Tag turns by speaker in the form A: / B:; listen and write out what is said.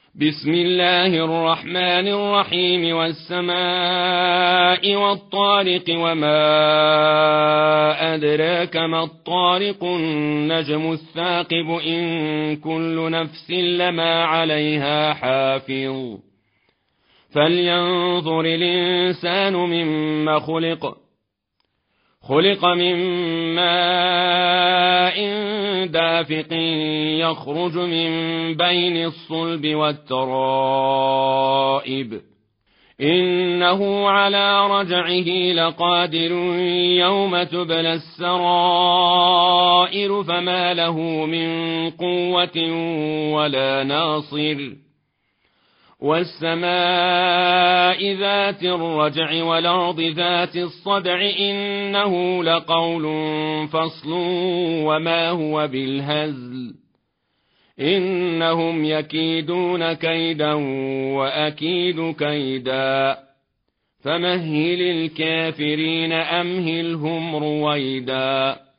A: بسم الله الرحمن الرحيم والسماء والطارق وما أدراك ما الطارق النجم الثاقب إن كل نفس لما عليها حافظ فلينظر الإنسان مما خلق من ماء دافق يخرج من بين الصلب والترائب إنه على رجعه لقادر يوم تبلى السرائر فما له من قوة ولا ناصر والسماء ذات الرجع والأرض ذات الصدع إنه لقول فصل وما هو بالهزل إنهم يكيدون كيدا وأكيد كيدا فمهل الكافرين أمهلهم رويدا